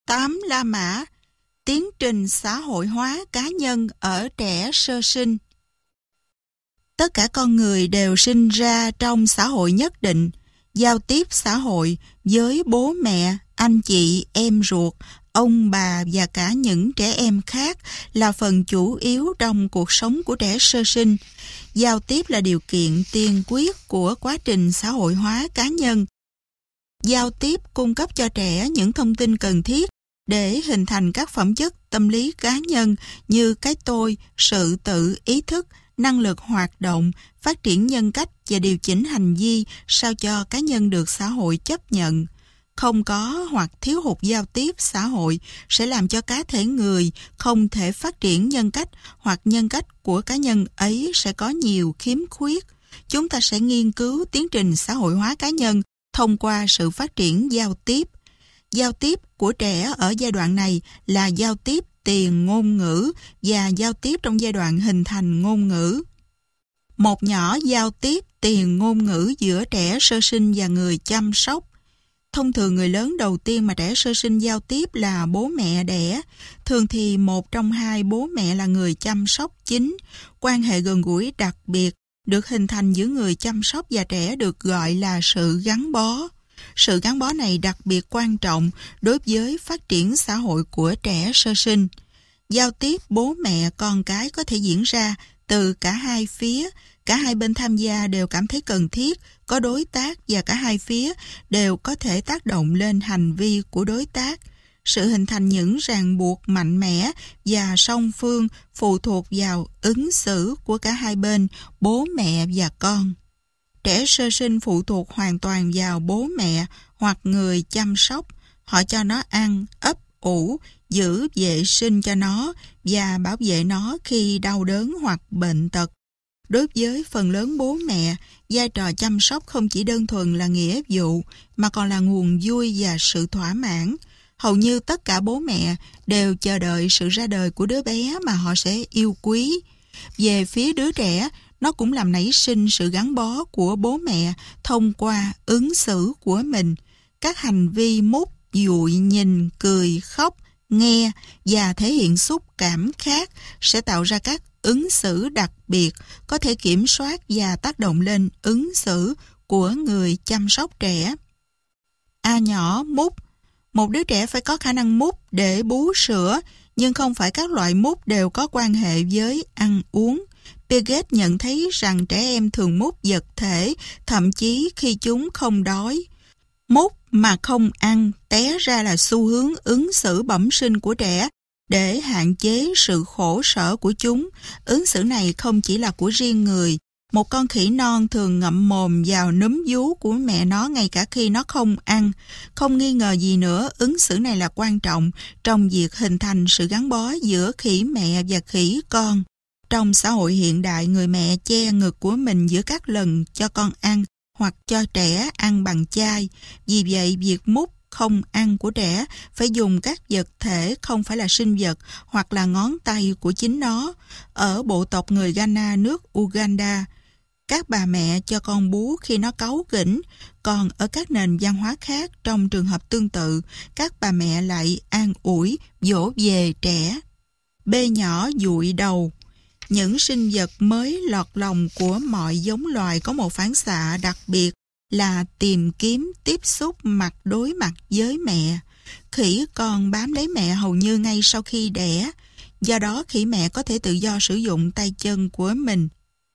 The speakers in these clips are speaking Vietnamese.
8 La Mã, tiến trình xã hội hóa cá nhân ở trẻ sơ sinh. Tất cả con người đều sinh ra trong xã hội nhất định, giao tiếp xã hội với bố mẹ, anh chị, em ruột, ông bà và cả những trẻ em khác là phần chủ yếu trong cuộc sống của trẻ sơ sinh. Giao tiếp là điều kiện tiên quyết của quá trình xã hội hóa cá nhân. Giao tiếp cung cấp cho trẻ những thông tin cần thiết để hình thành các phẩm chất tâm lý cá nhân như cái tôi, sự tự, ý thức, năng lực hoạt động, phát triển nhân cách và điều chỉnh hành vi sao cho cá nhân được xã hội chấp nhận. Không có hoặc thiếu hụt giao tiếp xã hội sẽ làm cho cá thể người không thể phát triển nhân cách, hoặc nhân cách của cá nhân ấy sẽ có nhiều khiếm khuyết. Chúng ta sẽ nghiên cứu tiến trình xã hội hóa cá nhân thông qua sự phát triển giao tiếp. Giao tiếp của trẻ ở giai đoạn này là giao tiếp tiền ngôn ngữ và giao tiếp trong giai đoạn hình thành ngôn ngữ. Một nhỏ giao tiếp tiền ngôn ngữ giữa trẻ sơ sinh và người chăm sóc. Thông thường người lớn đầu tiên mà trẻ sơ sinh giao tiếp là bố mẹ đẻ. Thường thì một trong hai bố mẹ là người chăm sóc chính. Quan hệ gần gũi đặc biệt được hình thành giữa người chăm sóc và trẻ được gọi là sự gắn bó. Sự gắn bó này đặc biệt quan trọng đối với phát triển xã hội của trẻ sơ sinh. Giao tiếp bố mẹ con cái có thể diễn ra từ cả hai phía. Cả hai bên tham gia đều cảm thấy cần thiết, có đối tác, và cả hai phía đều có thể tác động lên hành vi của đối tác. Sự hình thành những ràng buộc mạnh mẽ và song phương phụ thuộc vào ứng xử của cả hai bên, bố mẹ và con. Trẻ sơ sinh phụ thuộc hoàn toàn vào bố mẹ hoặc người chăm sóc. Họ cho nó ăn, ấp ủ, giữ vệ sinh cho nó và bảo vệ nó khi đau đớn hoặc bệnh tật. Đối với phần lớn bố mẹ, vai trò chăm sóc không chỉ đơn thuần là nghĩa vụ mà còn là nguồn vui và sự thỏa mãn. Hầu như tất cả bố mẹ đều chờ đợi sự ra đời của đứa bé mà họ sẽ yêu quý. Về phía đứa trẻ, nó cũng làm nảy sinh sự gắn bó của bố mẹ thông qua ứng xử của mình. Các hành vi mút, dụi, nhìn, cười, khóc, nghe và thể hiện xúc cảm khác sẽ tạo ra các ứng xử đặc biệt, có thể kiểm soát và tác động lên ứng xử của người chăm sóc trẻ. A nhỏ mút. Một đứa trẻ phải có khả năng mút để bú sữa, nhưng không phải các loại mút đều có quan hệ với ăn uống. Piaget nhận thấy rằng trẻ em thường mút vật thể, thậm chí khi chúng không đói. Mút mà không ăn té ra là xu hướng ứng xử bẩm sinh của trẻ để hạn chế sự khổ sở của chúng. Ứng xử này không chỉ là của riêng người. Một con khỉ non thường ngậm mồm vào núm vú của mẹ nó ngay cả khi nó không ăn. Không nghi ngờ gì nữa, ứng xử này là quan trọng trong việc hình thành sự gắn bó giữa khỉ mẹ và khỉ con. Trong xã hội hiện đại, người mẹ che ngực của mình giữa các lần cho con ăn hoặc cho trẻ ăn bằng chai. Vì vậy, việc mút không ăn của trẻ phải dùng các vật thể không phải là sinh vật hoặc là ngón tay của chính nó. Ở bộ tộc người Ghana, nước Uganda, các bà mẹ cho con bú khi nó cáu kỉnh, còn ở các nền văn hóa khác trong trường hợp tương tự, các bà mẹ lại an ủi, dỗ về trẻ. B nhỏ dụi đầu. Những sinh vật mới lọt lòng của mọi giống loài có một phản xạ đặc biệt là tìm kiếm tiếp xúc mặt đối mặt với mẹ. Khỉ con bám lấy mẹ hầu như ngay sau khi đẻ, do đó khỉ mẹ có thể tự do sử dụng tay chân của mình.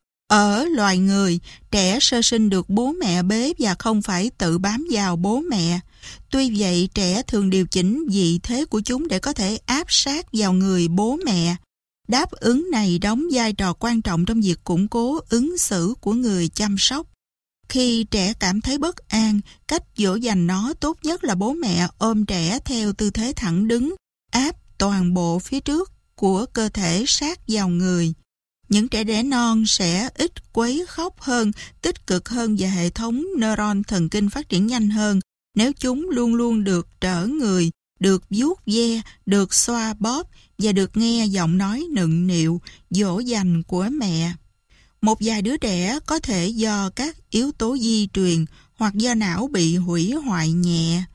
Ở loài người, trẻ sơ sinh được bố mẹ bế và không phải tự bám vào bố mẹ. Tuy vậy, trẻ thường điều chỉnh vị thế của chúng để có thể áp sát vào người bố mẹ. Đáp ứng này đóng vai trò quan trọng trong việc củng cố ứng xử của người chăm sóc. Khi trẻ cảm thấy bất an, cách dỗ dành nó tốt nhất là bố mẹ ôm trẻ theo tư thế thẳng đứng, áp toàn bộ phía trước của cơ thể sát vào người. Những trẻ đẻ non sẽ ít quấy khóc hơn, tích cực hơn và hệ thống neuron thần kinh phát triển nhanh hơn nếu chúng luôn luôn được trở người, được vuốt ve, được xoa bóp và được nghe giọng nói nựng nịu, dỗ dành của mẹ. Một vài đứa trẻ có thể do các yếu tố di truyền hoặc do não bị hủy hoại nhẹ.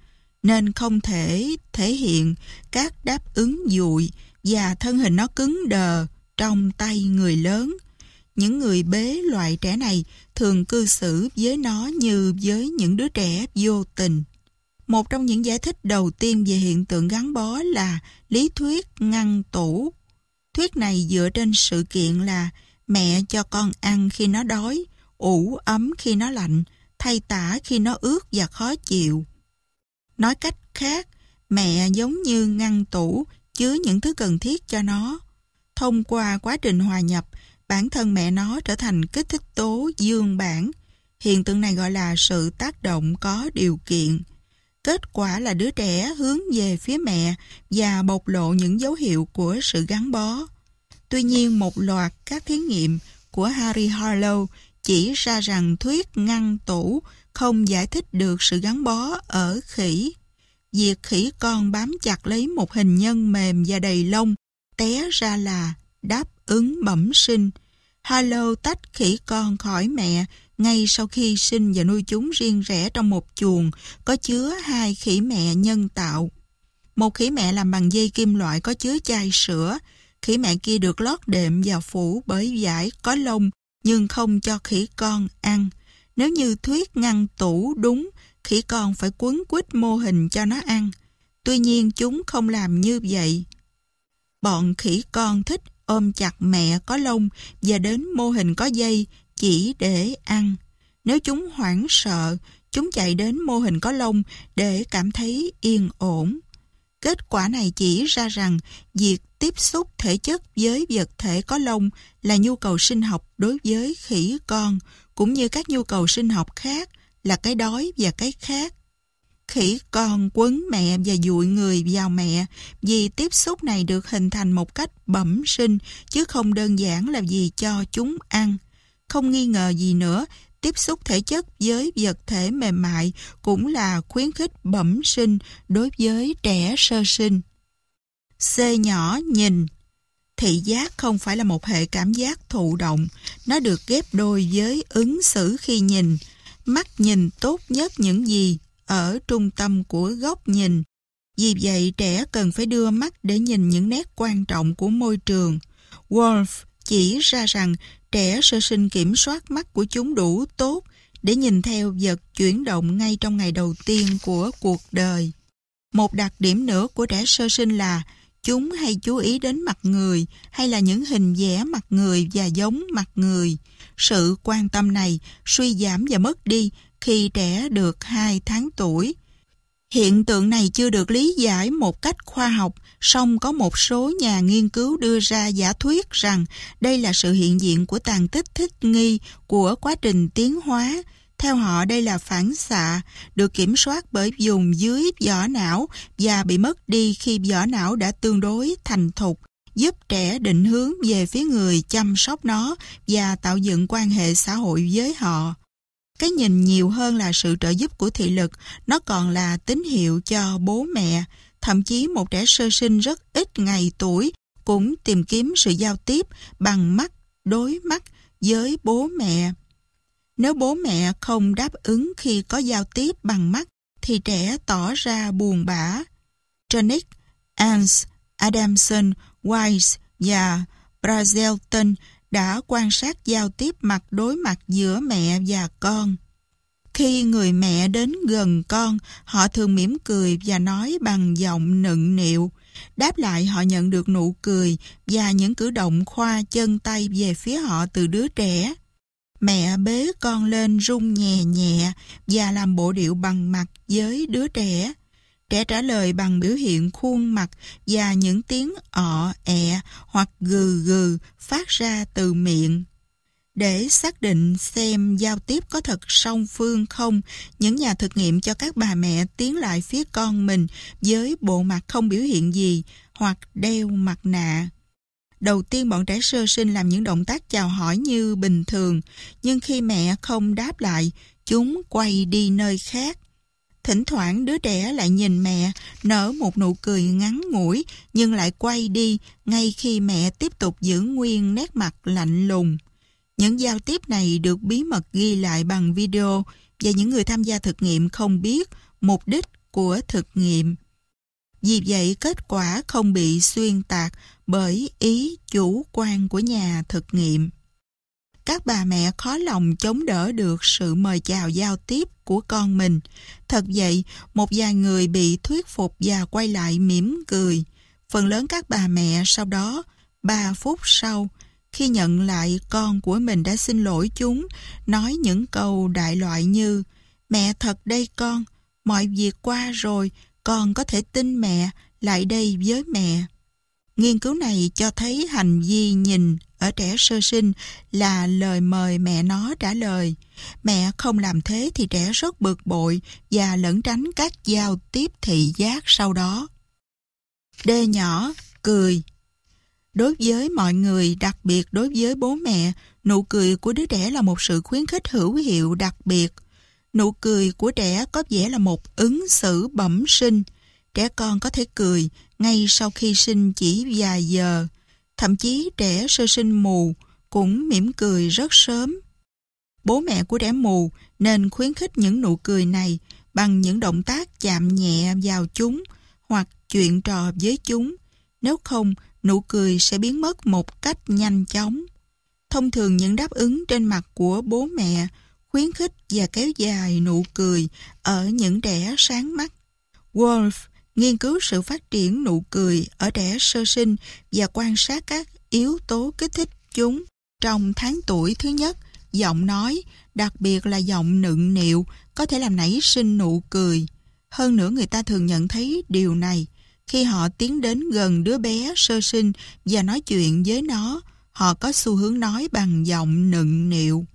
nên không thể thể hiện các đáp ứng dụi và thân hình nó cứng đờ trong tay người lớn. Những người bế loại trẻ này thường cư xử với nó như với những đứa trẻ vô tình. Một trong những giải thích đầu tiên về hiện tượng gắn bó là lý thuyết ngăn tủ. Thuyết này dựa trên sự kiện là mẹ cho con ăn khi nó đói, ủ ấm khi nó lạnh, thay tã khi nó ướt và khó chịu. Nói cách khác, mẹ giống như ngăn tủ chứa những thứ cần thiết cho nó. Thông qua quá trình hòa nhập, bản thân mẹ nó trở thành kích thích tố dương bản. Hiện tượng này gọi là sự tác động có điều kiện. Kết quả là đứa trẻ hướng về phía mẹ và bộc lộ những dấu hiệu của sự gắn bó. Tuy nhiên, một loạt các thí nghiệm của Harry Harlow chỉ ra rằng thuyết ngăn tủ không giải thích được sự gắn bó ở khỉ. Việc khỉ con bám chặt lấy một hình nhân mềm và đầy lông té ra là đáp ứng bẩm sinh. Harlow tách khỉ con khỏi mẹ ngay sau khi sinh và nuôi chúng riêng rẽ trong một chuồng có chứa 2 khỉ mẹ nhân tạo. Một khỉ mẹ làm bằng dây kim loại có chứa chai sữa. Khỉ mẹ kia được lót đệm và phủ bởi vải có lông nhưng không cho khỉ con ăn. Nếu như thuyết ngăn tủ đúng, khỉ con phải quấn quýt mô hình cho nó ăn. Tuy nhiên chúng không làm như vậy. Bọn khỉ con thích ôm chặt mẹ có lông và đến mô hình có dây chỉ để ăn. Nếu chúng hoảng sợ, chúng chạy đến mô hình có lông để cảm thấy yên ổn. Kết quả này chỉ ra rằng việc tiếp xúc thể chất với vật thể có lông là nhu cầu sinh học đối với khỉ con, cũng như các nhu cầu sinh học khác là cái đói và cái khát. Khỉ con quấn mẹ và dụi người vào mẹ vì tiếp xúc này được hình thành một cách bẩm sinh chứ không đơn giản là vì cho chúng ăn. Không nghi ngờ gì nữa, tiếp xúc thể chất với vật thể mềm mại cũng là khuyến khích bẩm sinh đối với trẻ sơ sinh. C nhỏ nhìn. Thị giác không phải là một hệ cảm giác thụ động, nó được ghép đôi với ứng xử khi nhìn. Mắt nhìn tốt nhất những gì ở trung tâm của góc nhìn. Vì vậy, trẻ cần phải đưa mắt để nhìn những nét quan trọng của môi trường. Wolf chỉ ra rằng trẻ sơ sinh kiểm soát mắt của chúng đủ tốt để nhìn theo vật chuyển động ngay trong ngày đầu tiên của cuộc đời. Một đặc điểm nữa của trẻ sơ sinh là chúng hay chú ý đến mặt người hay là những hình vẽ mặt người và giống mặt người. Sự quan tâm này suy giảm và mất đi khi trẻ được 2 tháng tuổi. Hiện tượng này chưa được lý giải một cách khoa học, song có một số nhà nghiên cứu đưa ra giả thuyết rằng đây là sự hiện diện của tàn tích thích nghi của quá trình tiến hóa. Theo họ, đây là phản xạ, được kiểm soát bởi vùng dưới vỏ não và bị mất đi khi vỏ não đã tương đối thành thục, giúp trẻ định hướng về phía người chăm sóc nó và tạo dựng quan hệ xã hội với họ. Cái nhìn nhiều hơn là sự trợ giúp của thị lực, nó còn là tín hiệu cho bố mẹ. Thậm chí một trẻ sơ sinh rất ít ngày tuổi cũng tìm kiếm sự giao tiếp bằng mắt đối mắt với bố mẹ. Nếu bố mẹ không đáp ứng khi có giao tiếp bằng mắt thì trẻ tỏ ra buồn bã. Tronick, Ans, Adamson, Weiss và Brazelton đã quan sát giao tiếp mặt đối mặt giữa mẹ và con. Khi người mẹ đến gần con, họ thường mỉm cười và nói bằng giọng nựng nịu. Đáp lại họ nhận được nụ cười và những cử động khoa chân tay về phía họ từ đứa trẻ. Mẹ bế con lên rung nhẹ nhẹ và làm bộ điệu bằng mặt với đứa trẻ. Trẻ trả lời bằng biểu hiện khuôn mặt và những tiếng ọ, ẹ hoặc gừ gừ phát ra từ miệng. Để xác định xem giao tiếp có thật song phương không, những nhà thực nghiệm cho các bà mẹ tiến lại phía con mình với bộ mặt không biểu hiện gì hoặc đeo mặt nạ. Đầu tiên bọn trẻ sơ sinh làm những động tác chào hỏi như bình thường, nhưng khi mẹ không đáp lại, chúng quay đi nơi khác. Thỉnh thoảng đứa trẻ lại nhìn mẹ, nở một nụ cười ngắn ngủi, nhưng lại quay đi ngay khi mẹ tiếp tục giữ nguyên nét mặt lạnh lùng. Những giao tiếp này được bí mật ghi lại bằng video và những người tham gia thực nghiệm không biết mục đích của thực nghiệm. Vì vậy, kết quả không bị xuyên tạc bởi ý chủ quan của nhà thực nghiệm. Các bà mẹ khó lòng chống đỡ được sự mời chào giao tiếp của con mình. Thật vậy, một vài người bị thuyết phục và quay lại mỉm cười. Phần lớn các bà mẹ sau đó, 3 phút sau, khi nhận lại con của mình đã xin lỗi chúng, nói những câu đại loại như: "Mẹ thật đây con, mọi việc qua rồi, con có thể tin mẹ, lại đây với mẹ." Nghiên cứu này cho thấy hành vi nhìn ở trẻ sơ sinh là lời mời mẹ nó trả lời. Mẹ không làm thế thì trẻ rất bực bội và lẩn tránh các giao tiếp thị giác sau đó. D nhỏ, cười. Đối với mọi người, đặc biệt đối với bố mẹ, nụ cười của đứa trẻ là một sự khuyến khích hữu hiệu đặc biệt. Nụ cười của trẻ có vẻ là một ứng xử bẩm sinh. Trẻ con có thể cười ngay sau khi sinh chỉ vài giờ. Thậm chí trẻ sơ sinh mù cũng mỉm cười rất sớm. Bố mẹ của trẻ mù nên khuyến khích những nụ cười này bằng những động tác chạm nhẹ vào chúng hoặc chuyện trò với chúng. Nếu không, nụ cười sẽ biến mất một cách nhanh chóng. Thông thường những đáp ứng trên mặt của bố mẹ khuyến khích và kéo dài nụ cười ở những trẻ sáng mắt. Wolf nghiên cứu sự phát triển nụ cười ở trẻ sơ sinh và quan sát các yếu tố kích thích chúng. Trong tháng tuổi thứ nhất, giọng nói, đặc biệt là giọng nựng nịu, có thể làm nảy sinh nụ cười. Hơn nữa, người ta thường nhận thấy điều này. Khi họ tiến đến gần đứa bé sơ sinh và nói chuyện với nó, họ có xu hướng nói bằng giọng nựng nịu.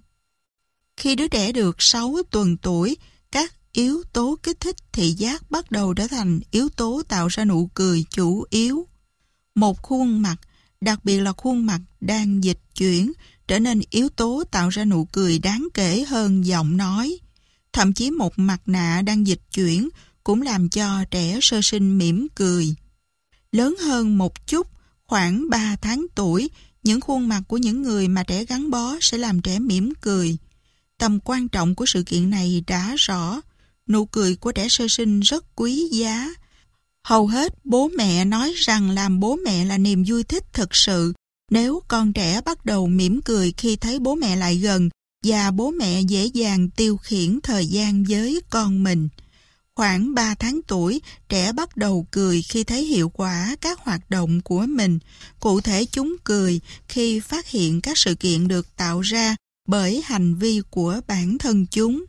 Khi đứa trẻ được 6 tuần tuổi, các yếu tố kích thích thị giác bắt đầu trở thành yếu tố tạo ra nụ cười chủ yếu. Một khuôn mặt, đặc biệt là khuôn mặt đang dịch chuyển, trở nên yếu tố tạo ra nụ cười đáng kể hơn giọng nói. Thậm chí một mặt nạ đang dịch chuyển cũng làm cho trẻ sơ sinh mỉm cười. Lớn hơn một chút, khoảng 3 tháng tuổi, những khuôn mặt của những người mà trẻ gắn bó sẽ làm trẻ mỉm cười. Tầm quan trọng của sự kiện này đã rõ. Nụ cười của trẻ sơ sinh rất quý giá. Hầu hết bố mẹ nói rằng làm bố mẹ là niềm vui thích thực sự. Nếu con trẻ bắt đầu mỉm cười khi thấy bố mẹ lại gần và bố mẹ dễ dàng tiêu khiển thời gian với con mình. Khoảng 3 tháng tuổi, trẻ bắt đầu cười khi thấy hiệu quả các hoạt động của mình. Cụ thể, chúng cười khi phát hiện các sự kiện được tạo ra bởi hành vi của bản thân chúng.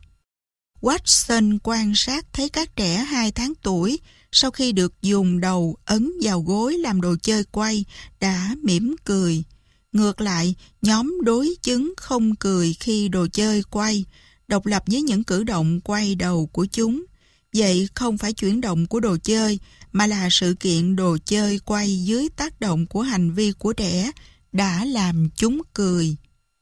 Watson quan sát thấy các trẻ 2 tháng tuổi, sau khi được dùng đầu ấn vào gối làm đồ chơi quay, đã mỉm cười. Ngược lại, nhóm đối chứng không cười khi đồ chơi quay, độc lập với những cử động quay đầu của chúng. Vậy không phải chuyển động của đồ chơi, mà là sự kiện đồ chơi quay dưới tác động của hành vi của trẻ đã làm chúng cười.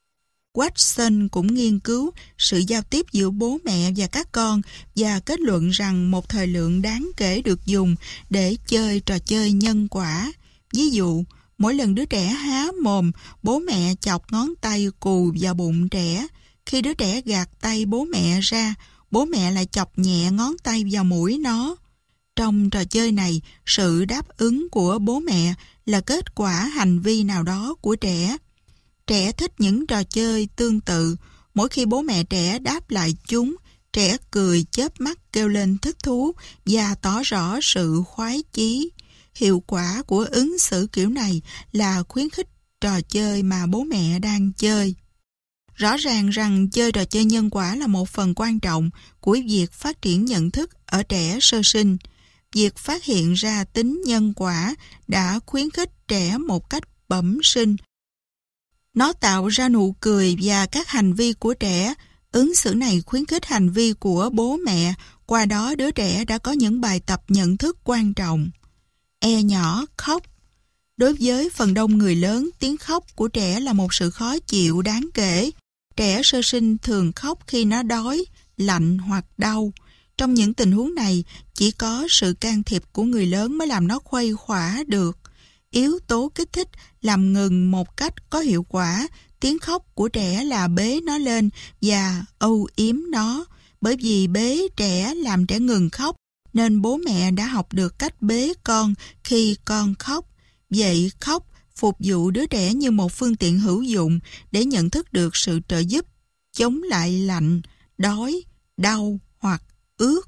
Watson cũng nghiên cứu sự giao tiếp giữa bố mẹ và các con và kết luận rằng một thời lượng đáng kể được dùng để chơi trò chơi nhân quả. Ví dụ, mỗi lần đứa trẻ há mồm, bố mẹ chọc ngón tay cù vào bụng trẻ. Khi đứa trẻ gạt tay bố mẹ ra, bố mẹ lại chọc nhẹ ngón tay vào mũi nó. Trong trò chơi này, sự đáp ứng của bố mẹ là kết quả hành vi nào đó của trẻ. Trẻ thích những trò chơi tương tự. Mỗi khi bố mẹ trẻ đáp lại chúng, trẻ cười chớp mắt kêu lên thích thú và tỏ rõ sự khoái chí. Hiệu quả của ứng xử kiểu này là khuyến khích trò chơi mà bố mẹ đang chơi. Rõ ràng rằng chơi trò chơi nhân quả là một phần quan trọng của việc phát triển nhận thức ở trẻ sơ sinh. Việc phát hiện ra tính nhân quả đã khuyến khích trẻ một cách bẩm sinh. Nó tạo ra nụ cười và các hành vi của trẻ. Ứng xử này khuyến khích hành vi của bố mẹ, qua đó đứa trẻ đã có những bài tập nhận thức quan trọng. E nhỏ, khóc. Đối với phần đông người lớn, tiếng khóc của trẻ là một sự khó chịu đáng kể. Trẻ sơ sinh thường khóc khi nó đói, lạnh hoặc đau. Trong những tình huống này, chỉ có sự can thiệp của người lớn mới làm nó khuây khỏa được. Yếu tố kích thích làm ngừng một cách có hiệu quả tiếng khóc của trẻ là bế nó lên và âu yếm nó. Bởi vì bế trẻ làm trẻ ngừng khóc nên bố mẹ đã học được cách bế con khi con khóc. Vậy khóc phục vụ đứa trẻ như một phương tiện hữu dụng để nhận thức được sự trợ giúp, chống lại lạnh, đói, đau hoặc ướt.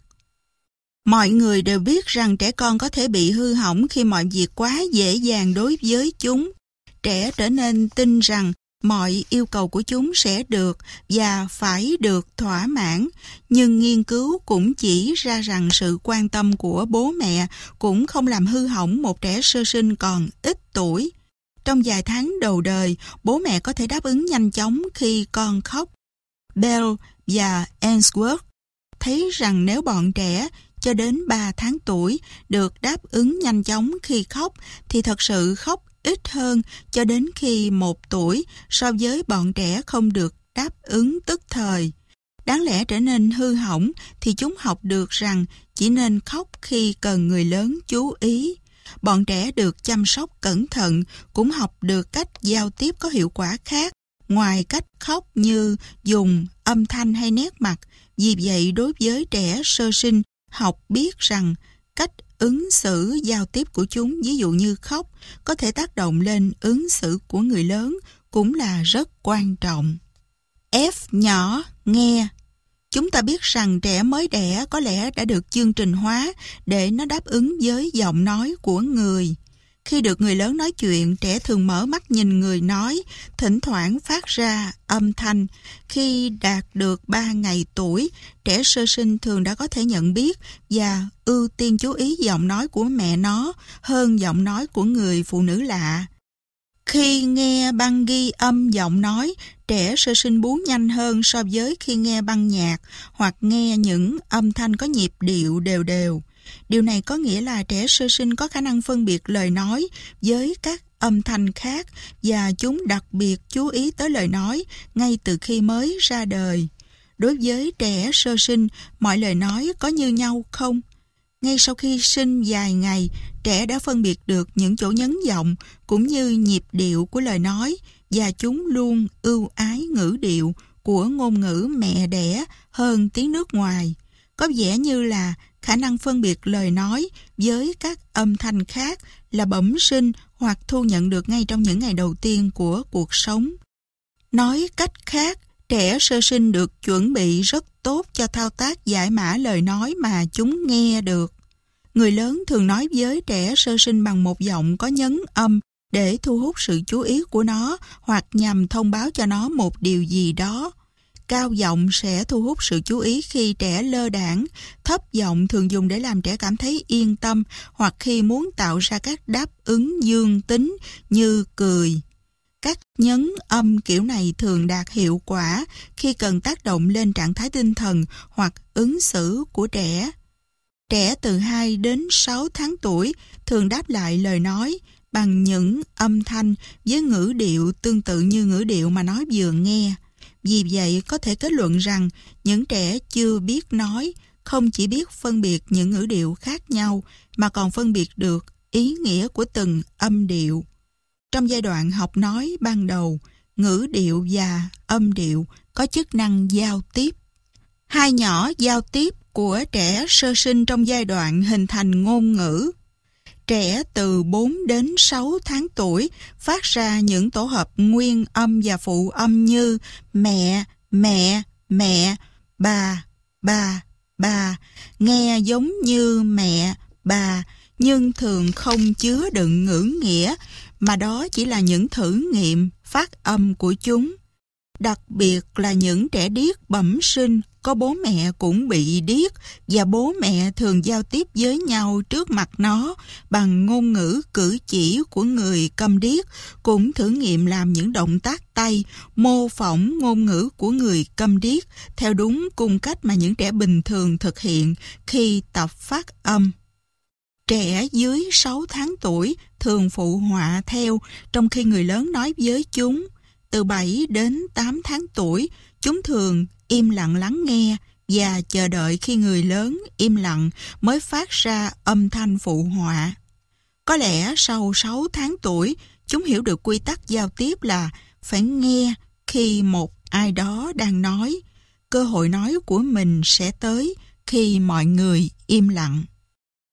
Mọi người đều biết rằng trẻ con có thể bị hư hỏng khi mọi việc quá dễ dàng đối với chúng. Trẻ trở nên tin rằng mọi yêu cầu của chúng sẽ được và phải được thỏa mãn, nhưng nghiên cứu cũng chỉ ra rằng sự quan tâm của bố mẹ cũng không làm hư hỏng một trẻ sơ sinh còn ít tuổi. Trong vài tháng đầu đời, bố mẹ có thể đáp ứng nhanh chóng khi con khóc. Bell và Ainsworth thấy rằng nếu bọn trẻ cho đến 3 tháng tuổi được đáp ứng nhanh chóng khi khóc thì thật sự khóc ít hơn cho đến khi 1 tuổi so với bọn trẻ không được đáp ứng tức thời. Đáng lẽ trở nên hư hỏng thì chúng học được rằng chỉ nên khóc khi cần người lớn chú ý. Bọn trẻ được chăm sóc cẩn thận cũng học được cách giao tiếp có hiệu quả khác ngoài cách khóc như dùng âm thanh hay nét mặt. Vì vậy đối với trẻ sơ sinh, học biết rằng cách ứng xử giao tiếp của chúng, ví dụ như khóc, có thể tác động lên ứng xử của người lớn cũng là rất quan trọng. F nhỏ nghe. Chúng ta biết rằng trẻ mới đẻ có lẽ đã được chương trình hóa để nó đáp ứng với giọng nói của người. Khi được người lớn nói chuyện, trẻ thường mở mắt nhìn người nói, thỉnh thoảng phát ra âm thanh. Khi đạt được 3 ngày tuổi, trẻ sơ sinh thường đã có thể nhận biết và ưu tiên chú ý giọng nói của mẹ nó hơn giọng nói của người phụ nữ lạ. Khi nghe băng ghi âm giọng nói, trẻ sơ sinh bú nhanh hơn so với khi nghe băng nhạc hoặc nghe những âm thanh có nhịp điệu đều đều. Điều này có nghĩa là trẻ sơ sinh có khả năng phân biệt lời nói với các âm thanh khác và chúng đặc biệt chú ý tới lời nói ngay từ khi mới ra đời. Đối với trẻ sơ sinh, mọi lời nói có như nhau không? Ngay sau khi sinh vài ngày, trẻ đã phân biệt được những chỗ nhấn giọng cũng như nhịp điệu của lời nói và chúng luôn ưu ái ngữ điệu của ngôn ngữ mẹ đẻ hơn tiếng nước ngoài. Có vẻ như là khả năng phân biệt lời nói với các âm thanh khác là bẩm sinh hoặc thu nhận được ngay trong những ngày đầu tiên của cuộc sống. Nói cách khác, trẻ sơ sinh được chuẩn bị rất tốt cho thao tác giải mã lời nói mà chúng nghe được. Người lớn thường nói với trẻ sơ sinh bằng một giọng có nhấn âm để thu hút sự chú ý của nó hoặc nhằm thông báo cho nó một điều gì đó. Cao giọng sẽ thu hút sự chú ý khi trẻ lơ đãng, thấp giọng thường dùng để làm trẻ cảm thấy yên tâm hoặc khi muốn tạo ra các đáp ứng dương tính như cười. Các nhấn âm kiểu này thường đạt hiệu quả khi cần tác động lên trạng thái tinh thần hoặc ứng xử của trẻ. Trẻ từ 2 đến 6 tháng tuổi thường đáp lại lời nói bằng những âm thanh với ngữ điệu tương tự như ngữ điệu mà nó vừa nghe. Vì vậy, có thể kết luận rằng những trẻ chưa biết nói không chỉ biết phân biệt những ngữ điệu khác nhau mà còn phân biệt được ý nghĩa của từng âm điệu. Trong giai đoạn học nói ban đầu, ngữ điệu và âm điệu có chức năng giao tiếp. Hai nhỏ giao tiếp của trẻ sơ sinh trong giai đoạn hình thành ngôn ngữ. Trẻ từ 4 đến 6 tháng tuổi phát ra những tổ hợp nguyên âm và phụ âm như mẹ, mẹ, mẹ, bà, bà, nghe giống như mẹ, bà, nhưng thường không chứa đựng ngữ nghĩa, mà đó chỉ là những thử nghiệm phát âm của chúng. Đặc biệt là những trẻ điếc bẩm sinh, có bố mẹ cũng bị điếc và bố mẹ thường giao tiếp với nhau trước mặt nó bằng ngôn ngữ cử chỉ của người câm điếc, cũng thử nghiệm làm những động tác tay mô phỏng ngôn ngữ của người câm điếc theo đúng cung cách mà những trẻ bình thường thực hiện khi tập phát âm. Trẻ dưới 6 tháng tuổi thường phụ họa theo trong khi người lớn nói với chúng. Từ 7 đến 8 tháng tuổi, chúng thường im lặng lắng nghe và chờ đợi khi người lớn im lặng mới phát ra âm thanh phụ họa. Có lẽ sau 6 tháng tuổi, chúng hiểu được quy tắc giao tiếp là phải nghe khi một ai đó đang nói. Cơ hội nói của mình sẽ tới khi mọi người im lặng.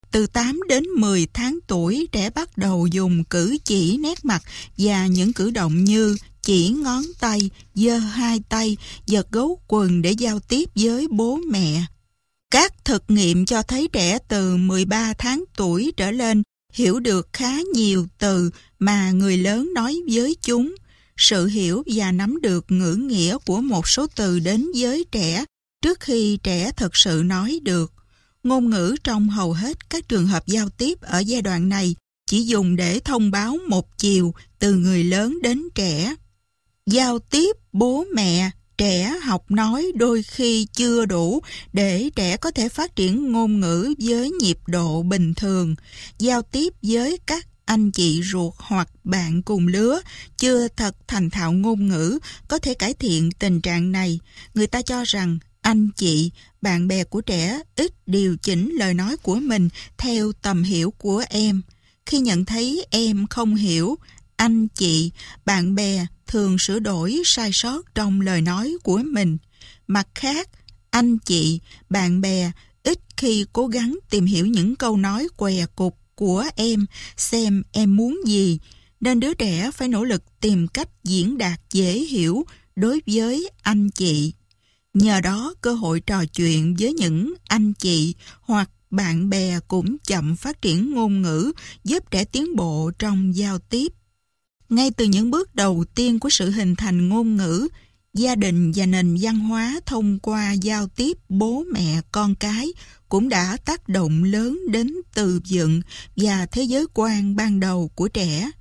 Từ 8 đến 10 tháng tuổi, trẻ bắt đầu dùng cử chỉ, nét mặt và những cử động như chỉ ngón tay, giơ hai tay, giật gấu quần để giao tiếp với bố mẹ. Các thực nghiệm cho thấy trẻ từ 13 tháng tuổi trở lên hiểu được khá nhiều từ mà người lớn nói với chúng. Sự hiểu và nắm được ngữ nghĩa của một số từ đến với trẻ trước khi trẻ thực sự nói được. Ngôn ngữ trong hầu hết các trường hợp giao tiếp ở giai đoạn này chỉ dùng để thông báo một chiều từ người lớn đến trẻ. Giao tiếp bố mẹ, trẻ học nói đôi khi chưa đủ để trẻ có thể phát triển ngôn ngữ với nhịp độ bình thường. Giao tiếp với các anh chị ruột hoặc bạn cùng lứa chưa thật thành thạo ngôn ngữ có thể cải thiện tình trạng này. Người ta cho rằng anh chị, bạn bè của trẻ ít điều chỉnh lời nói của mình theo tầm hiểu của em. Khi nhận thấy em không hiểu, anh chị, bạn bè thường sửa đổi sai sót trong lời nói của mình. Mặt khác, anh chị, bạn bè ít khi cố gắng tìm hiểu những câu nói què cục của em, xem em muốn gì, nên đứa trẻ phải nỗ lực tìm cách diễn đạt dễ hiểu đối với anh chị. Nhờ đó, cơ hội trò chuyện với những anh chị hoặc bạn bè cũng chậm phát triển ngôn ngữ, giúp trẻ tiến bộ trong giao tiếp. Ngay từ những bước đầu tiên của sự hình thành ngôn ngữ, gia đình và nền văn hóa thông qua giao tiếp bố mẹ con cái cũng đã tác động lớn đến từ vựng và thế giới quan ban đầu của trẻ.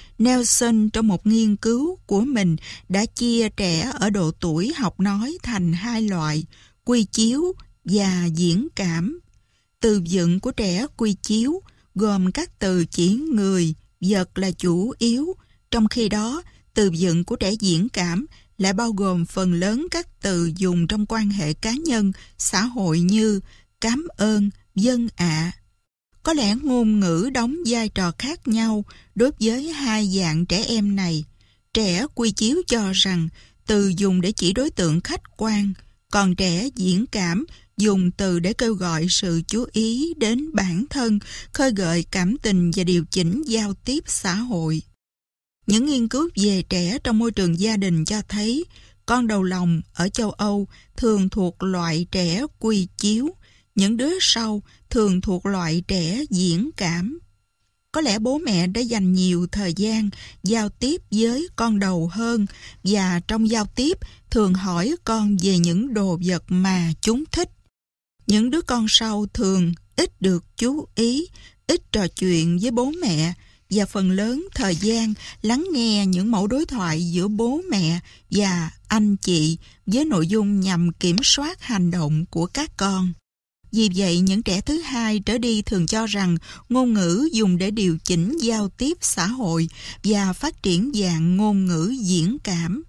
Nelson trong một nghiên cứu của mình đã chia trẻ ở độ tuổi học nói thành hai loại, quy chiếu và diễn cảm. Từ vựng của trẻ quy chiếu gồm các từ chỉ người, vật là chủ yếu, trong khi đó từ vựng của trẻ diễn cảm lại bao gồm phần lớn các từ dùng trong quan hệ cá nhân, xã hội như cảm ơn, vâng ạ. Có lẽ ngôn ngữ đóng vai trò khác nhau đối với hai dạng trẻ em này. Trẻ quy chiếu cho rằng từ dùng để chỉ đối tượng khách quan, còn trẻ diễn cảm dùng từ để kêu gọi sự chú ý đến bản thân, khơi gợi cảm tình và điều chỉnh giao tiếp xã hội. Những nghiên cứu về trẻ trong môi trường gia đình cho thấy con đầu lòng ở châu Âu thường thuộc loại trẻ quy chiếu, những đứa sau thường thuộc loại trẻ diễn cảm. Có lẽ bố mẹ đã dành nhiều thời gian giao tiếp với con đầu hơn và trong giao tiếp thường hỏi con về những đồ vật mà chúng thích. Những đứa con sau thường ít được chú ý, ít trò chuyện với bố mẹ và phần lớn thời gian lắng nghe những mẫu đối thoại giữa bố mẹ và anh chị với nội dung nhằm kiểm soát hành động của các con. Vì vậy, những trẻ thứ hai trở đi thường cho rằng ngôn ngữ dùng để điều chỉnh giao tiếp xã hội và phát triển dạng ngôn ngữ diễn cảm.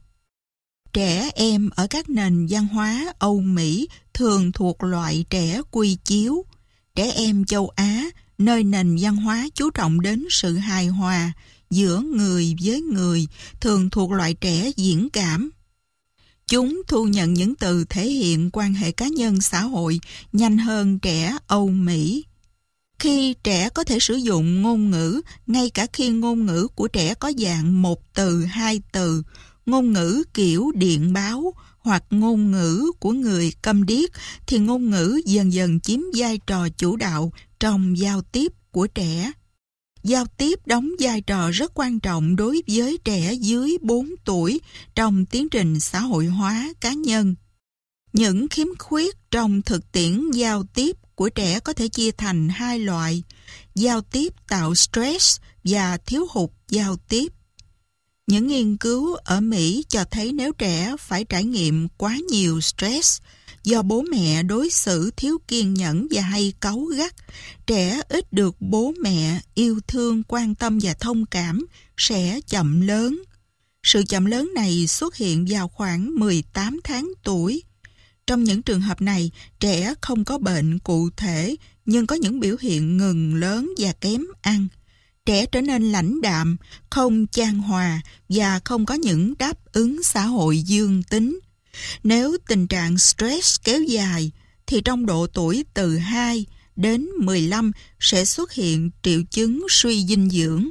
Trẻ em ở các nền văn hóa Âu Mỹ thường thuộc loại trẻ quy chiếu. Trẻ em châu Á, nơi nền văn hóa chú trọng đến sự hài hòa giữa người với người, thường thuộc loại trẻ diễn cảm. Chúng thu nhận những từ thể hiện quan hệ cá nhân xã hội nhanh hơn trẻ Âu Mỹ. Khi trẻ có thể sử dụng ngôn ngữ, ngay cả khi ngôn ngữ của trẻ có dạng một từ, hai từ, ngôn ngữ kiểu điện báo hoặc ngôn ngữ của người câm điếc, thì ngôn ngữ dần dần chiếm vai trò chủ đạo trong giao tiếp của trẻ. Giao tiếp đóng vai trò rất quan trọng đối với trẻ dưới 4 tuổi trong tiến trình xã hội hóa cá nhân. Những khiếm khuyết trong thực tiễn giao tiếp của trẻ có thể chia thành hai loại: giao tiếp tạo stress và thiếu hụt giao tiếp. Những nghiên cứu ở Mỹ cho thấy nếu trẻ phải trải nghiệm quá nhiều stress do bố mẹ đối xử thiếu kiên nhẫn và hay cáu gắt, trẻ ít được bố mẹ yêu thương, quan tâm và thông cảm sẽ chậm lớn. Sự chậm lớn này xuất hiện vào khoảng 18 tháng tuổi. Trong những trường hợp này, trẻ không có bệnh cụ thể nhưng có những biểu hiện ngừng lớn và kém ăn. Trẻ trở nên lãnh đạm, không chan hòa và không có những đáp ứng xã hội dương tính. Nếu tình trạng stress kéo dài, thì trong độ tuổi từ 2 đến 15 sẽ xuất hiện triệu chứng suy dinh dưỡng.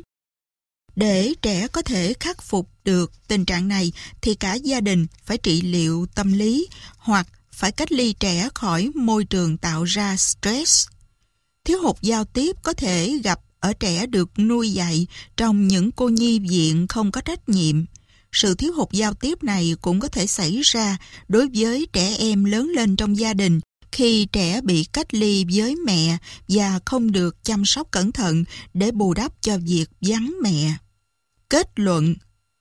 Để trẻ có thể khắc phục được tình trạng này thì cả gia đình phải trị liệu tâm lý hoặc phải cách ly trẻ khỏi môi trường tạo ra stress. Thiếu hụt giao tiếp có thể gặp ở trẻ được nuôi dạy trong những cô nhi viện không có trách nhiệm. Sự thiếu hụt giao tiếp này cũng có thể xảy ra đối với trẻ em lớn lên trong gia đình khi trẻ bị cách ly với mẹ và không được chăm sóc cẩn thận để bù đắp cho việc vắng mẹ. Kết luận: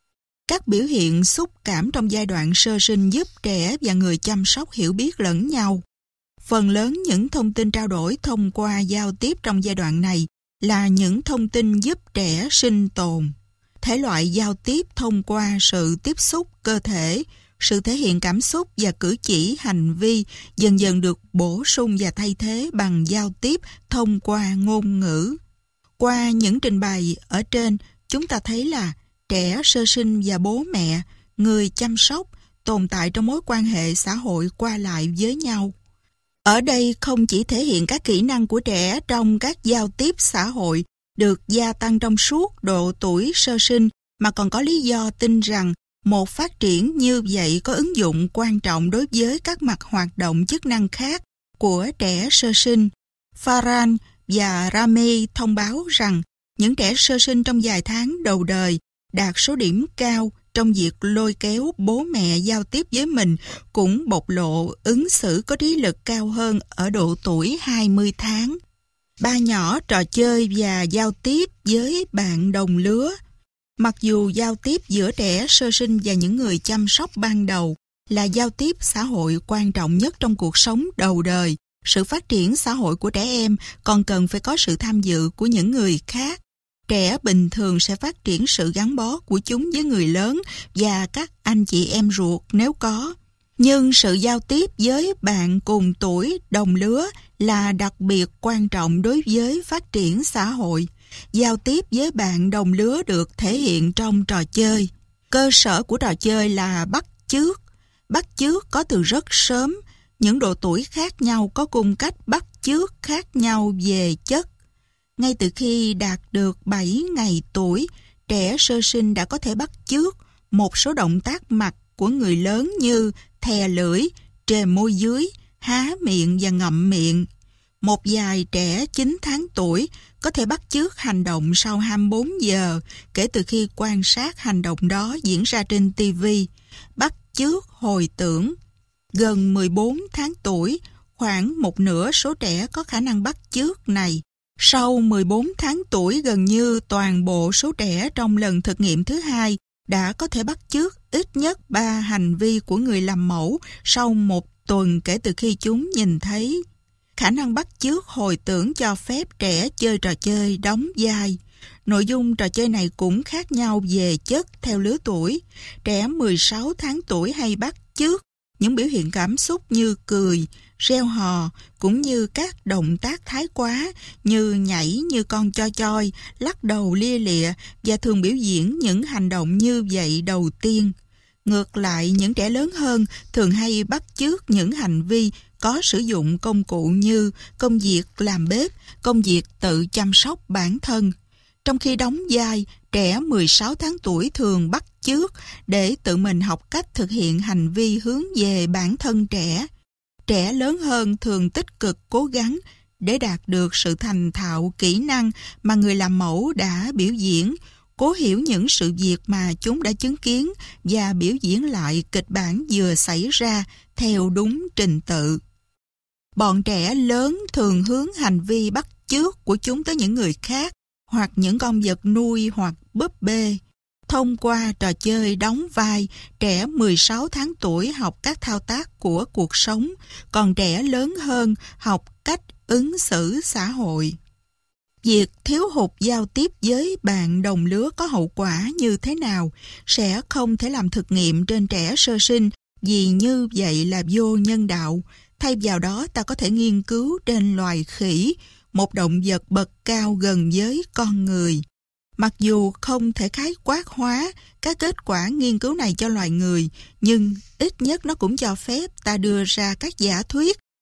các biểu hiện xúc cảm trong giai đoạn sơ sinh giúp trẻ và người chăm sóc hiểu biết lẫn nhau. Phần lớn những thông tin trao đổi thông qua giao tiếp trong giai đoạn này là những thông tin giúp trẻ sinh tồn. Thể loại giao tiếp thông qua sự tiếp xúc cơ thể, sự thể hiện cảm xúc và cử chỉ hành vi dần dần được bổ sung và thay thế bằng giao tiếp thông qua ngôn ngữ. Qua những trình bày ở trên, chúng ta thấy là trẻ sơ sinh và bố mẹ, người chăm sóc, tồn tại trong mối quan hệ xã hội qua lại với nhau. Ở đây không chỉ thể hiện các kỹ năng của trẻ trong các giao tiếp xã hội được gia tăng trong suốt độ tuổi sơ sinh, mà còn có lý do tin rằng một phát triển như vậy có ứng dụng quan trọng đối với các mặt hoạt động chức năng khác của trẻ sơ sinh. Farhan và Rami thông báo rằng những trẻ sơ sinh trong vài tháng đầu đời đạt số điểm cao trong việc lôi kéo bố mẹ giao tiếp với mình, cũng bộc lộ ứng xử có trí lực cao hơn ở độ tuổi 20 tháng. Ba nhỏ trò chơi và giao tiếp với bạn đồng lứa. Mặc dù giao tiếp giữa trẻ sơ sinh và những người chăm sóc ban đầu là giao tiếp xã hội quan trọng nhất trong cuộc sống đầu đời, sự phát triển xã hội của trẻ em còn cần phải có sự tham dự của những người khác. Trẻ bình thường sẽ phát triển sự gắn bó của chúng với người lớn và các anh chị em ruột nếu có. Nhưng sự giao tiếp với bạn cùng tuổi đồng lứa là đặc biệt quan trọng đối với phát triển xã hội. Giao tiếp với bạn đồng lứa được thể hiện trong trò chơi. Cơ sở của trò chơi là bắt chước. Bắt chước có từ rất sớm. Những độ tuổi khác nhau có cùng cách bắt chước khác nhau về chất. Ngay từ khi đạt được 7 ngày tuổi, trẻ sơ sinh đã có thể bắt chước một số động tác mặt của người lớn như thè lưỡi, trề môi dưới, há miệng và ngậm miệng. Một vài trẻ 9 tháng tuổi có thể bắt chước hành động sau 24 giờ kể từ khi quan sát hành động đó diễn ra trên TV. Bắt chước hồi tưởng. Gần 14 tháng tuổi, khoảng một nửa số trẻ có khả năng bắt chước này. Sau 14 tháng tuổi, gần như toàn bộ số trẻ trong lần thực nghiệm thứ hai đã có thể bắt chước ít nhất 3 hành vi của người làm mẫu sau một tuần kể từ khi chúng nhìn thấy. Khả năng bắt chước hồi tưởng cho phép trẻ chơi trò chơi đóng vai. Nội dung trò chơi này cũng khác nhau về chất theo lứa tuổi. Trẻ 16 tháng tuổi hay bắt chước những biểu hiện cảm xúc như cười, reo hò, cũng như các động tác thái quá như nhảy như con choi choi, lắc đầu lia lịa và thường biểu diễn những hành động như vậy đầu tiên. Ngược lại, những trẻ lớn hơn thường hay bắt chước những hành vi có sử dụng công cụ như công việc làm bếp, công việc tự chăm sóc bản thân. Trong khi đóng vai, trẻ 16 tháng tuổi thường bắt chước để tự mình học cách thực hiện hành vi hướng về bản thân trẻ. Trẻ lớn hơn thường tích cực cố gắng để đạt được sự thành thạo kỹ năng mà người làm mẫu đã biểu diễn, cố hiểu những sự việc mà chúng đã chứng kiến và biểu diễn lại kịch bản vừa xảy ra theo đúng trình tự. Bọn trẻ lớn thường hướng hành vi bắt chước của chúng tới những người khác hoặc những con vật nuôi hoặc búp bê. Thông qua trò chơi đóng vai, trẻ 16 tháng tuổi học các thao tác của cuộc sống, còn trẻ lớn hơn học cách ứng xử xã hội. Việc thiếu hụt giao tiếp với bạn đồng lứa có hậu quả như thế nào sẽ không thể làm thực nghiệm trên trẻ sơ sinh vì như vậy là vô nhân đạo. Thay vào đó, ta có thể nghiên cứu trên loài khỉ, một động vật bậc cao gần với con người. Mặc dù không thể khái quát hóa các kết quả nghiên cứu này cho loài người, nhưng ít nhất nó cũng cho phép ta đưa ra các giả thuyết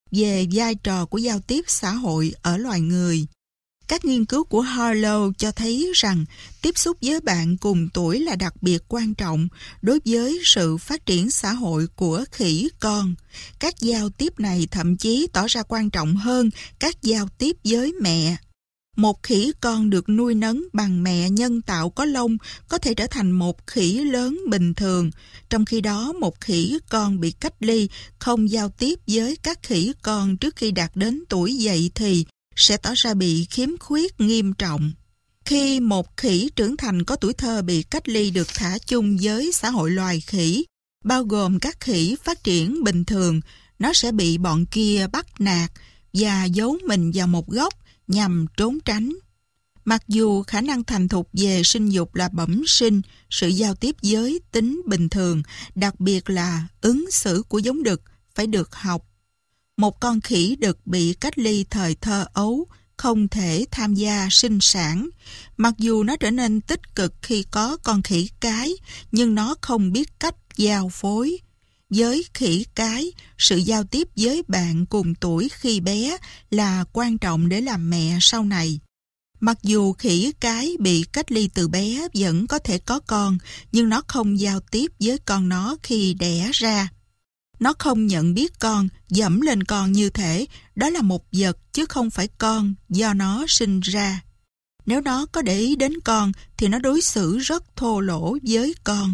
về vai trò của giao tiếp xã hội ở loài người. Các nghiên cứu của Harlow cho thấy rằng tiếp xúc với bạn cùng tuổi là đặc biệt quan trọng đối với sự phát triển xã hội của khỉ con. Các giao tiếp này thậm chí tỏ ra quan trọng hơn các giao tiếp với mẹ. Một khỉ con được nuôi nấng bằng mẹ nhân tạo có lông có thể trở thành một khỉ lớn bình thường, trong khi đó một khỉ con bị cách ly không giao tiếp với các khỉ con trước khi đạt đến tuổi dậy thì sẽ tỏ ra bị khiếm khuyết nghiêm trọng. Khi một khỉ trưởng thành có tuổi thơ bị cách ly được thả chung với xã hội loài khỉ, bao gồm các khỉ phát triển bình thường, nó sẽ bị bọn kia bắt nạt và giấu mình vào một góc nhằm trốn tránh. Mặc dù khả năng thành thục về sinh dục là bẩm sinh, sự giao tiếp giới tính bình thường, đặc biệt là ứng xử của giống đực, phải được học. Một con khỉ đực bị cách ly thời thơ ấu, không thể tham gia sinh sản. Mặc dù nó trở nên tích cực khi có con khỉ cái, nhưng nó không biết cách giao phối. Với khỉ cái, sự giao tiếp với bạn cùng tuổi khi bé là quan trọng để làm mẹ sau này. Mặc dù khỉ cái bị cách ly từ bé vẫn có thể có con, nhưng nó không giao tiếp với con nó khi đẻ ra. Nó không nhận biết con, dẫm lên con như thể đó là một vật chứ không phải con do nó sinh ra. Nếu nó có để ý đến con thì nó đối xử rất thô lỗ với con.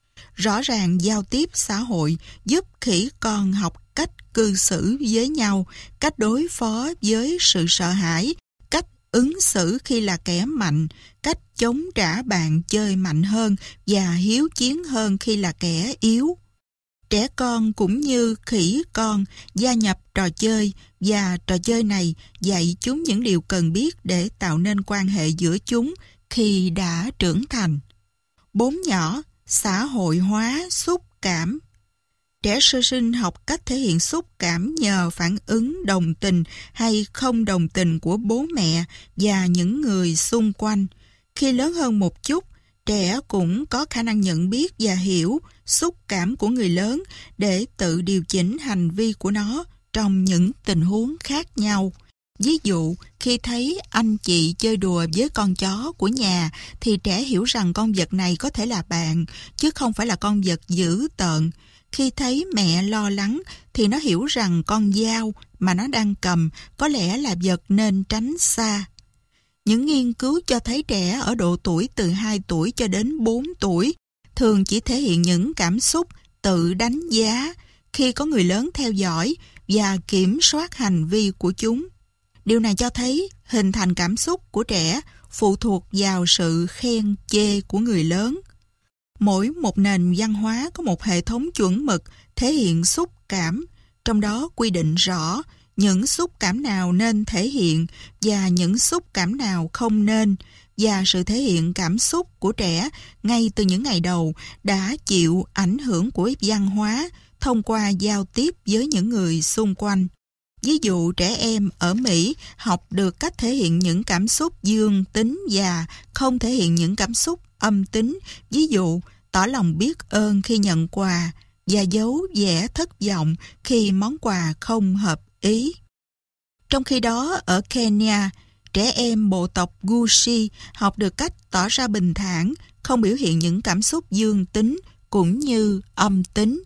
Rõ ràng giao tiếp xã hội giúp khỉ con học cách cư xử với nhau, cách đối phó với sự sợ hãi, cách ứng xử khi là kẻ mạnh, cách chống trả bạn chơi mạnh hơn và hiếu chiến hơn khi là kẻ yếu. Trẻ con cũng như khỉ con gia nhập trò chơi và trò chơi này dạy chúng những điều cần biết để tạo nên quan hệ giữa chúng khi đã trưởng thành. 4 nhỏ, xã hội hóa xúc cảm. Trẻ sơ sinh học cách thể hiện xúc cảm nhờ phản ứng đồng tình hay không đồng tình của bố mẹ và những người xung quanh. Khi lớn hơn một chút, trẻ cũng có khả năng nhận biết và hiểu xúc cảm của người lớn để tự điều chỉnh hành vi của nó trong những tình huống khác nhau. Ví dụ, khi thấy anh chị chơi đùa với con chó của nhà thì trẻ hiểu rằng con vật này có thể là bạn, chứ không phải là con vật dữ tợn. Khi thấy mẹ lo lắng thì nó hiểu rằng con dao mà nó đang cầm có lẽ là vật nên tránh xa. Những nghiên cứu cho thấy trẻ ở độ tuổi từ 2 tuổi cho đến 4 tuổi thường chỉ thể hiện những cảm xúc tự đánh giá khi có người lớn theo dõi và kiểm soát hành vi của chúng. Điều này cho thấy hình thành cảm xúc của trẻ phụ thuộc vào sự khen chê của người lớn. Mỗi một nền văn hóa có một hệ thống chuẩn mực thể hiện xúc cảm, trong đó quy định rõ những xúc cảm nào nên thể hiện và những xúc cảm nào không nên, và sự thể hiện cảm xúc của trẻ ngay từ những ngày đầu đã chịu ảnh hưởng của văn hóa thông qua giao tiếp với những người xung quanh. Ví dụ, trẻ em ở Mỹ học được cách thể hiện những cảm xúc dương tính và không thể hiện những cảm xúc âm tính, ví dụ tỏ lòng biết ơn khi nhận quà và giấu vẻ thất vọng khi món quà không hợp ý. Trong khi đó, ở Kenya, trẻ em bộ tộc Gushi học được cách tỏ ra bình thản, không biểu hiện những cảm xúc dương tính cũng như âm tính.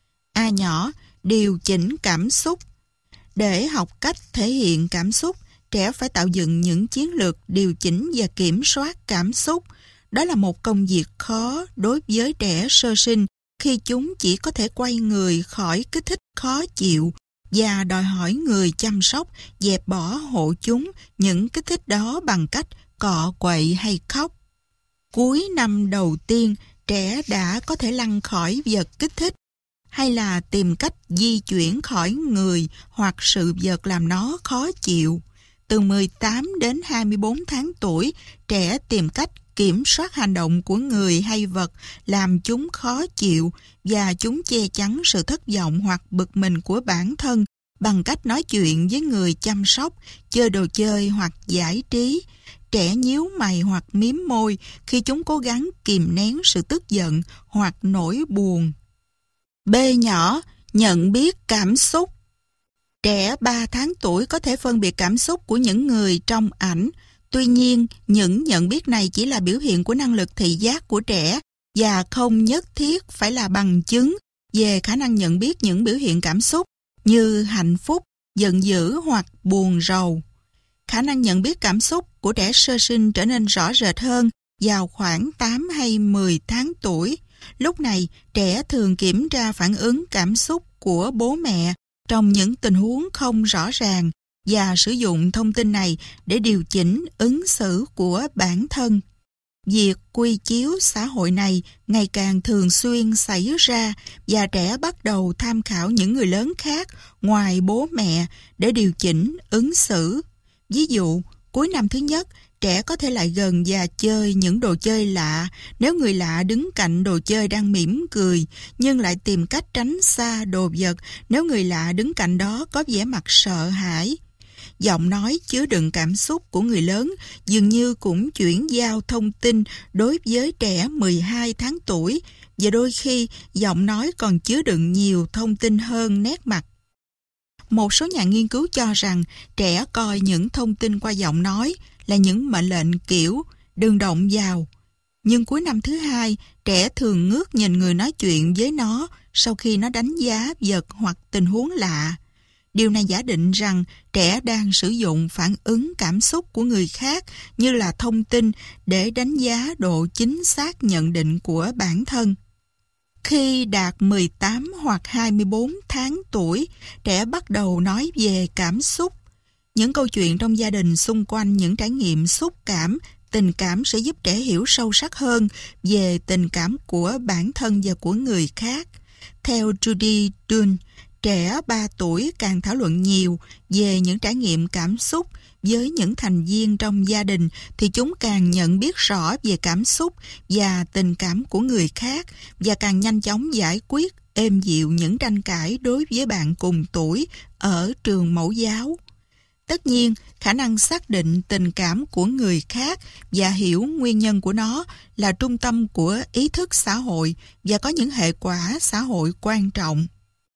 A nhỏ, điều chỉnh cảm xúc. Để học cách thể hiện cảm xúc, trẻ phải tạo dựng những chiến lược điều chỉnh và kiểm soát cảm xúc. Đó là một công việc khó đối với trẻ sơ sinh khi chúng chỉ có thể quay người khỏi kích thích khó chịu và đòi hỏi người chăm sóc dẹp bỏ hộ chúng những kích thích đó bằng cách cọ quậy hay khóc. Cuối năm đầu tiên, trẻ đã có thể lăn khỏi vật kích thích hay là tìm cách di chuyển khỏi người hoặc sự vật làm nó khó chịu. Từ 18 đến 24 tháng tuổi, trẻ tìm cách kiểm soát hành động của người hay vật làm chúng khó chịu và chúng che chắn sự thất vọng hoặc bực mình của bản thân bằng cách nói chuyện với người chăm sóc, chơi đồ chơi hoặc giải trí. Trẻ nhíu mày hoặc miếm môi khi chúng cố gắng kìm nén sự tức giận hoặc nỗi buồn. B nhỏ, nhận biết cảm xúc. Trẻ 3 tháng tuổi có thể phân biệt cảm xúc của những người trong ảnh. Tuy nhiên, những nhận biết này chỉ là biểu hiện của năng lực thị giác của trẻ và không nhất thiết phải là bằng chứng về khả năng nhận biết những biểu hiện cảm xúc như hạnh phúc, giận dữ hoặc buồn rầu. Khả năng nhận biết cảm xúc của trẻ sơ sinh trở nên rõ rệt hơn vào khoảng 8 hay 10 tháng tuổi. Lúc này, trẻ thường kiểm tra phản ứng cảm xúc của bố mẹ trong những tình huống không rõ ràng và sử dụng thông tin này để điều chỉnh ứng xử của bản thân. Việc quy chiếu xã hội này ngày càng thường xuyên xảy ra và trẻ bắt đầu tham khảo những người lớn khác ngoài bố mẹ để điều chỉnh ứng xử. Ví dụ, cuối năm thứ nhất, trẻ có thể lại gần và chơi những đồ chơi lạ nếu người lạ đứng cạnh đồ chơi đang mỉm cười, nhưng lại tìm cách tránh xa đồ vật nếu người lạ đứng cạnh đó có vẻ mặt sợ hãi. Giọng nói chứa đựng cảm xúc của người lớn dường như cũng chuyển giao thông tin đối với trẻ 12 tháng tuổi, và đôi khi giọng nói còn chứa đựng nhiều thông tin hơn nét mặt. Một số nhà nghiên cứu cho rằng trẻ coi những thông tin qua giọng nói là những mệnh lệnh kiểu đừng động vào. Nhưng cuối năm thứ hai, trẻ thường ngước nhìn người nói chuyện với nó sau khi nó đánh giá vật hoặc tình huống lạ. Điều này giả định rằng trẻ đang sử dụng phản ứng cảm xúc của người khác như là thông tin để đánh giá độ chính xác nhận định của bản thân. Khi đạt 18 hoặc 24 tháng tuổi, trẻ bắt đầu nói về cảm xúc. Những câu chuyện trong gia đình xung quanh những trải nghiệm xúc cảm, tình cảm sẽ giúp trẻ hiểu sâu sắc hơn về tình cảm của bản thân và của người khác. Theo Judy Dunn, trẻ 3 tuổi càng thảo luận nhiều về những trải nghiệm cảm xúc với những thành viên trong gia đình thì chúng càng nhận biết rõ về cảm xúc và tình cảm của người khác và càng nhanh chóng giải quyết êm dịu những tranh cãi đối với bạn cùng tuổi ở trường mẫu giáo. Tất nhiên, khả năng xác định tình cảm của người khác và hiểu nguyên nhân của nó là trung tâm của ý thức xã hội và có những hệ quả xã hội quan trọng.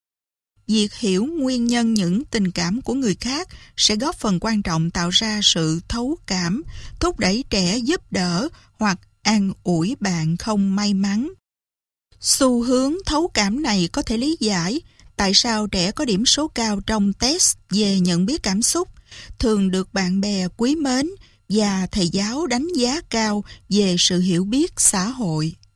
Việc hiểu nguyên nhân những tình cảm của người khác sẽ góp phần quan trọng tạo ra sự thấu cảm, thúc đẩy trẻ giúp đỡ hoặc an ủi bạn không may mắn. Xu hướng thấu cảm này có thể lý giải tại sao trẻ có điểm số cao trong test về nhận biết cảm xúc, thường được bạn bè quý mến và thầy giáo đánh giá cao về sự hiểu biết xã hội.